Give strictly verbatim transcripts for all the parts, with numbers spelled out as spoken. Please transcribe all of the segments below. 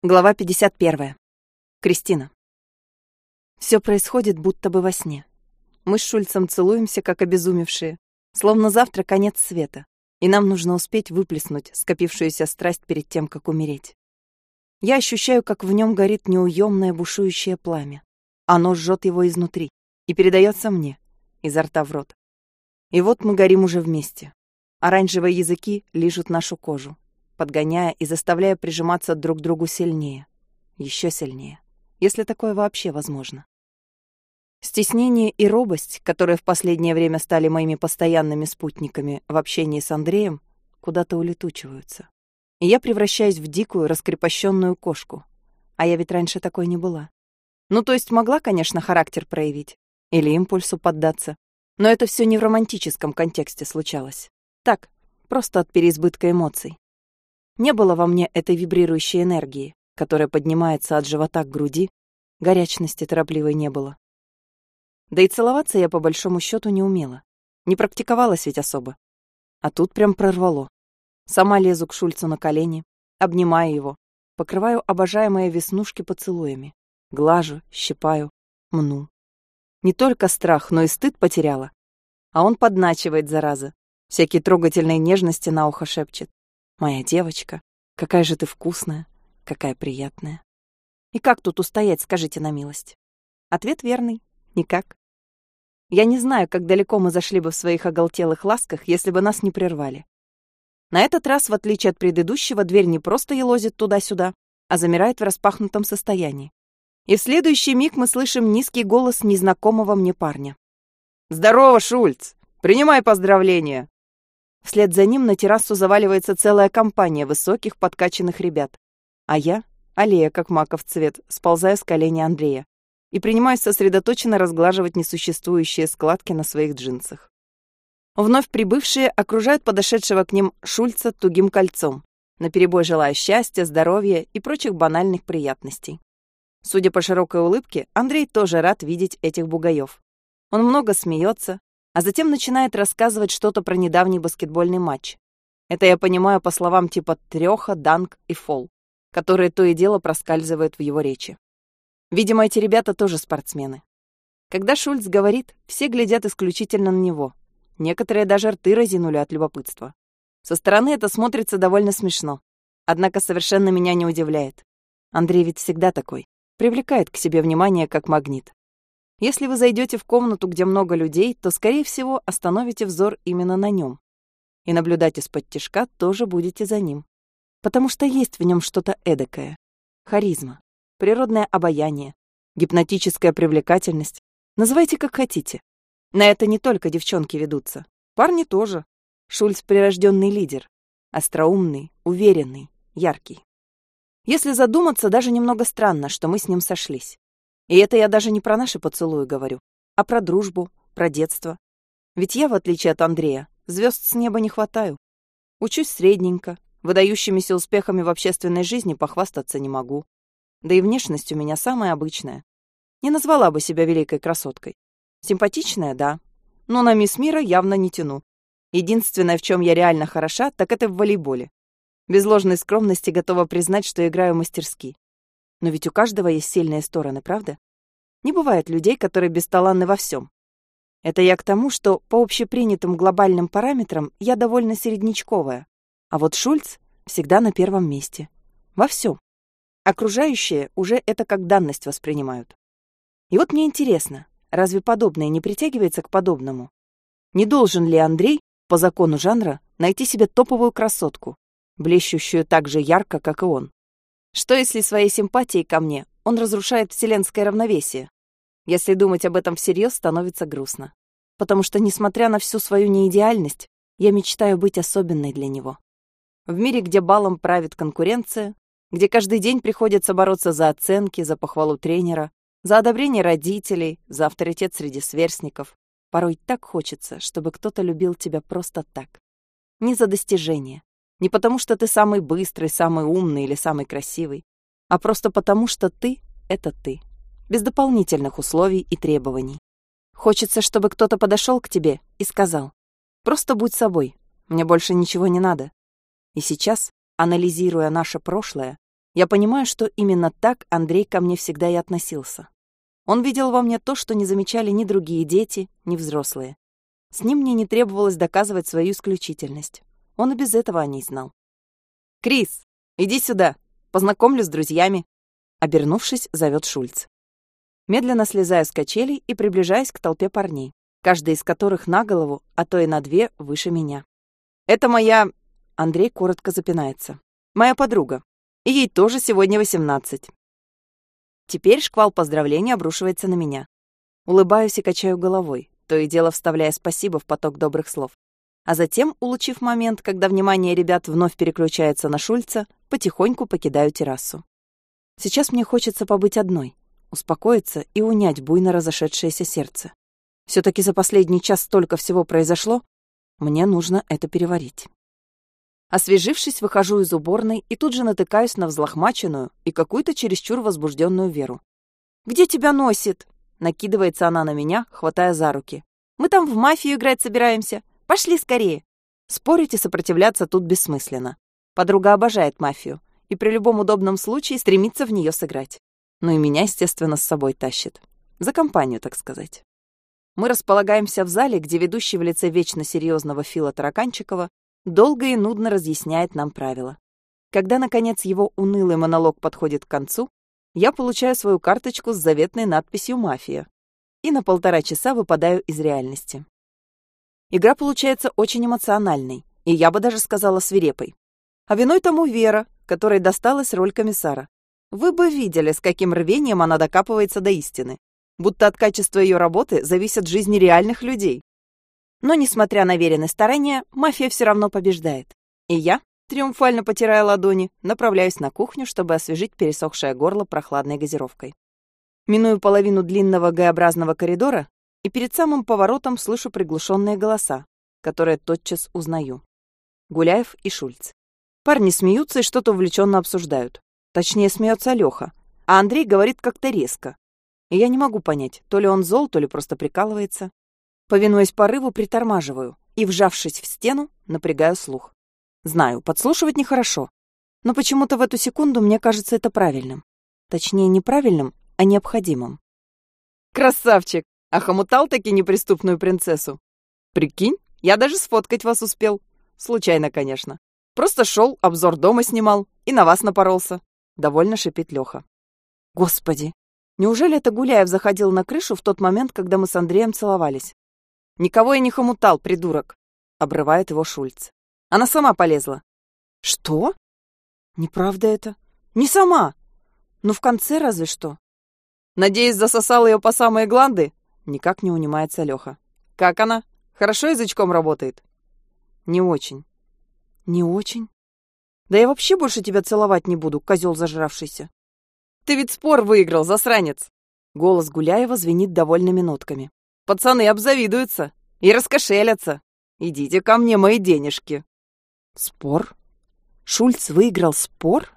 Глава пятьдесят первая. Кристина. Все происходит будто бы во сне. Мы с Шульцем целуемся, как обезумевшие, словно завтра конец света, и нам нужно успеть выплеснуть скопившуюся страсть перед тем, как умереть. Я ощущаю, как в нем горит неуемное бушующее пламя. Оно жжет его изнутри и передается мне, изо рта в рот. И вот мы горим уже вместе. Оранжевые языки лижут нашу кожу, подгоняя и заставляя прижиматься друг к другу сильнее, еще сильнее, если такое вообще возможно. Стеснение и робость, которые в последнее время стали моими постоянными спутниками в общении с Андреем, куда-то улетучиваются. И я превращаюсь в дикую, раскрепощенную кошку. А я ведь раньше такой не была. Ну, то есть могла, конечно, характер проявить или импульсу поддаться, но это все не в романтическом контексте случалось. Так, просто от переизбытка эмоций. Не было во мне этой вибрирующей энергии, которая поднимается от живота к груди, горячности торопливой не было. Да и целоваться я по большому счету не умела. Не практиковалась ведь особо. А тут прям прорвало. Сама лезу к Шульцу на колени, обнимаю его, покрываю обожаемые веснушки поцелуями, глажу, щипаю, мну. Не только страх, но и стыд потеряла. А он подначивает, зараза. Всякие трогательные нежности на ухо шепчет. «Моя девочка, какая же ты вкусная, какая приятная». И как тут устоять, скажите на милость? Ответ верный. Никак. Я не знаю, как далеко мы зашли бы в своих оголтелых ласках, если бы нас не прервали. На этот раз, в отличие от предыдущего, дверь не просто елозит туда-сюда, а замирает в распахнутом состоянии. И в следующий миг мы слышим низкий голос незнакомого мне парня. «Здорово, Шульц! Принимай поздравления!» Вслед за ним на террасу заваливается целая компания высоких подкачанных ребят. А я, аллея как маков цвет, сползаю с колени Андрея и принимаюсь сосредоточенно разглаживать несуществующие складки на своих джинсах. Вновь прибывшие окружают подошедшего к ним Шульца тугим кольцом, наперебой желая счастья, здоровья и прочих банальных приятностей. Судя по широкой улыбке, Андрей тоже рад видеть этих бугаев. Он много смеется, а затем начинает рассказывать что-то про недавний баскетбольный матч. Это я понимаю по словам типа трёха, данк и фол, которые то и дело проскальзывают в его речи. Видимо, эти ребята тоже спортсмены. Когда Шульц говорит, все глядят исключительно на него. Некоторые даже рты разинули от любопытства. Со стороны это смотрится довольно смешно. Однако совершенно меня не удивляет. Андрей ведь всегда такой. Привлекает к себе внимание как магнит. Если вы зайдете в комнату, где много людей, то, скорее всего, остановите взор именно на нем. И наблюдать из-под тоже будете за ним. Потому что есть в нем что-то эдакое. Харизма, природное обаяние, гипнотическая привлекательность. Называйте как хотите. На это не только девчонки ведутся. Парни тоже. Шульц — прирожденный лидер. Остроумный, уверенный, яркий. Если задуматься, даже немного странно, что мы с ним сошлись. И это я даже не про наши поцелуи говорю, а про дружбу, про детство. Ведь я, в отличие от Андрея, звезд с неба не хватаю. Учусь средненько, выдающимися успехами в общественной жизни похвастаться не могу. Да и внешность у меня самая обычная. Не назвала бы себя великой красоткой. Симпатичная, да, но на мисс Мира явно не тяну. Единственное, в чем я реально хороша, так это в волейболе. Без ложной скромности готова признать, что играю мастерски. Но ведь у каждого есть сильные стороны, правда? Не бывает людей, которые бесталанны во всем. Это я к тому, что по общепринятым глобальным параметрам я довольно середнячковая. А вот Шульц всегда на первом месте. Во всем. Окружающие уже это как данность воспринимают. И вот мне интересно, разве подобное не притягивается к подобному? Не должен ли Андрей, по закону жанра, найти себе топовую красотку, блещущую так же ярко, как и он? Что если своей симпатией ко мне он разрушает вселенское равновесие? Если думать об этом всерьез, становится грустно. Потому что, несмотря на всю свою неидеальность, я мечтаю быть особенной для него. В мире, где балом правит конкуренция, где каждый день приходится бороться за оценки, за похвалу тренера, за одобрение родителей, за авторитет среди сверстников, порой так хочется, чтобы кто-то любил тебя просто так. Не за достижения. Не потому, что ты самый быстрый, самый умный или самый красивый, а просто потому, что ты — это ты, без дополнительных условий и требований. Хочется, чтобы кто-то подошел к тебе и сказал: «Просто будь собой, мне больше ничего не надо». И сейчас, анализируя наше прошлое, Я понимаю, что именно так Андрей ко мне всегда и относился. Он видел во мне то, что не замечали ни другие дети, ни взрослые. С ним мне не требовалось доказывать свою исключительность. Он и без этого о ней знал. «Крис, иди сюда, познакомлю с друзьями», — обернувшись, зовет Шульц. Медленно слезаю с качелей и приближаюсь к толпе парней, каждый из которых на голову, а то и на две выше меня. «Это моя...» — Андрей коротко запинается. «Моя подруга. И ей тоже сегодня восемнадцать». Теперь шквал поздравлений обрушивается на меня. Улыбаюсь и качаю головой, то и дело вставляя спасибо в поток добрых слов. А затем, улучив момент, когда внимание ребят вновь переключается на Шульца, потихоньку покидаю террасу. Сейчас мне хочется побыть одной, успокоиться и унять буйно разошедшееся сердце. Все-таки за последний час столько всего произошло, мне нужно это переварить. Освежившись, выхожу из уборной и тут же натыкаюсь на взлохмаченную и какую-то чересчур возбужденную Веру. «Где тебя носит?» — накидывается она на меня, хватая за руки. «Мы там в мафию играть собираемся. Пошли скорее!» Спорить и сопротивляться тут бессмысленно. Подруга обожает мафию и при любом удобном случае стремится в нее сыграть. Ну и меня, естественно, с собой тащит. За компанию, так сказать. Мы располагаемся в зале, где ведущий в лице вечно серьезного Фила Тараканчикова долго и нудно разъясняет нам правила. Когда, наконец, его унылый монолог подходит к концу, я получаю свою карточку с заветной надписью «Мафия» и на полтора часа выпадаю из реальности. Игра получается очень эмоциональной, и я бы даже сказала свирепой. А виной тому Вера, которой досталась роль комиссара. Вы бы видели, с каким рвением она докапывается до истины. Будто от качества ее работы зависят жизни реальных людей. Но, несмотря на Верины старания, мафия все равно побеждает. И я, триумфально потирая ладони, направляюсь на кухню, чтобы освежить пересохшее горло прохладной газировкой. Миную половину длинного Г-образного коридора и перед самым поворотом слышу приглушенные голоса, которые тотчас узнаю. Гуляев и Шульц. Парни смеются и что-то увлеченно обсуждают. Точнее, смеется Леха, а Андрей говорит как-то резко. И я не могу понять, то ли он зол, то ли просто прикалывается. Повинуясь порыву, притормаживаю и, вжавшись в стену, напрягаю слух. Знаю, подслушивать нехорошо, но почему-то в эту секунду мне кажется это правильным. Точнее, не правильным, а необходимым. «Красавчик! Охомутал-таки неприступную принцессу! Прикинь, я даже сфоткать вас успел. Случайно, конечно. Просто шел, обзор дома снимал и на вас напоролся», — довольно шипит Леха. Господи, неужели это Гуляев заходил на крышу в тот момент, когда мы с Андреем целовались? «Никого я не хомутал, придурок!» — обрывает его Шульц. «Она сама полезла». «Что? Неправда это. Не сама. Ну, в конце разве что». «Надеюсь, засосал ее по самые гланды?» Никак не унимается Леха. «Как она? Хорошо язычком работает?» «Не очень». «Не очень? Да я вообще больше тебя целовать не буду, козел зажравшийся». «Ты ведь спор выиграл, засранец!» Голос Гуляева звенит довольными нотками. «Пацаны обзавидуются и раскошелятся. Идите ко мне, мои денежки». «Спор? Шульц выиграл спор?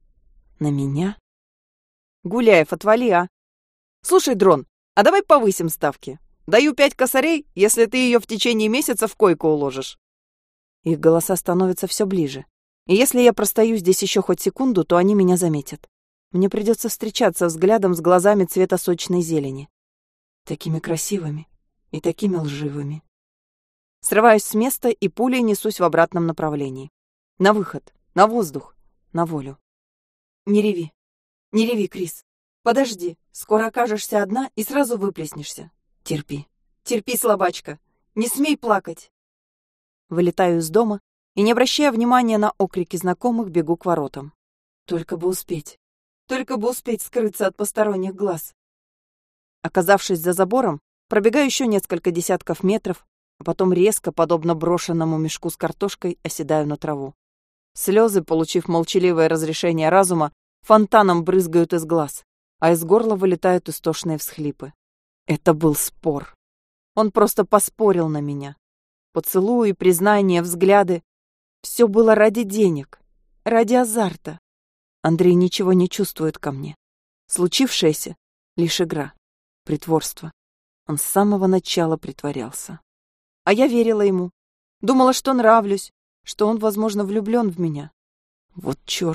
На меня?» «Гуляев, отвали, а! Слушай, Дрон, а давай повысим ставки. Даю пять косарей, если ты ее в течение месяца в койку уложишь». Их голоса становятся все ближе. И если я простою здесь еще хоть секунду, то они меня заметят. Мне придется встречаться взглядом с глазами цвета сочной зелени. Такими красивыми и такими лживыми. Срываюсь с места и пулей несусь в обратном направлении. На выход, на воздух, на волю. «Не реви, не реви, Крис. Подожди, скоро окажешься одна и сразу выплеснешься. Терпи, терпи, слабачка, не смей плакать». Вылетаю из дома и, не обращая внимания на окрики знакомых, бегу к воротам. Только бы успеть, только бы успеть скрыться от посторонних глаз. Оказавшись за забором, пробегаю еще несколько десятков метров, а потом резко, подобно брошенному мешку с картошкой, оседаю на траву. Слезы, получив молчаливое разрешение разума, фонтаном брызгают из глаз, а из горла вылетают истошные всхлипы. Это был спор. Он просто поспорил на меня. Поцелуи, признания, взгляды. Все было ради денег, ради азарта. Андрей ничего не чувствует ко мне. Случившееся — лишь игра, притворство. Он с самого начала притворялся. А я верила ему. Думала, что нравлюсь, что он, возможно, влюблен в меня. Вот черт.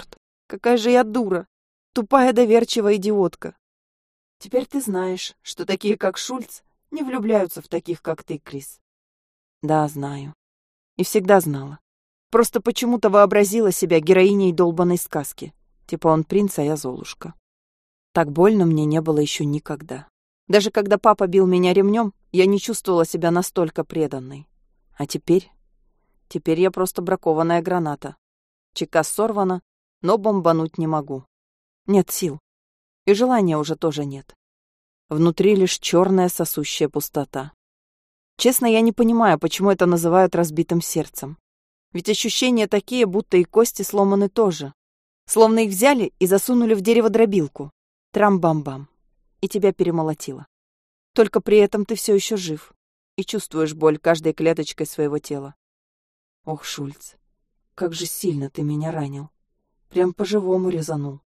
Какая же я дура! Тупая доверчивая идиотка! Теперь ты знаешь, что такие, как Шульц, не влюбляются в таких, как ты, Крис. Да, знаю. И всегда знала. Просто почему-то вообразила себя героиней долбанной сказки. Типа он принц, а я Золушка. Так больно мне не было еще никогда. Даже когда папа бил меня ремнем, я не чувствовала себя настолько преданной. А теперь... Теперь я просто бракованная граната. Чека сорвана, но бомбануть не могу. Нет сил. И желания уже тоже нет. Внутри лишь черная сосущая пустота. Честно, я не понимаю, почему это называют разбитым сердцем. Ведь ощущения такие, будто и кости сломаны тоже. Словно их взяли и засунули в дерево-дробилку. Трам-бам-бам. И тебя перемолотило. Только при этом ты все еще жив. И чувствуешь боль каждой клеточкой своего тела. Ох, Шульц, как же сильно ты меня ранил. Прям по-живому резанул.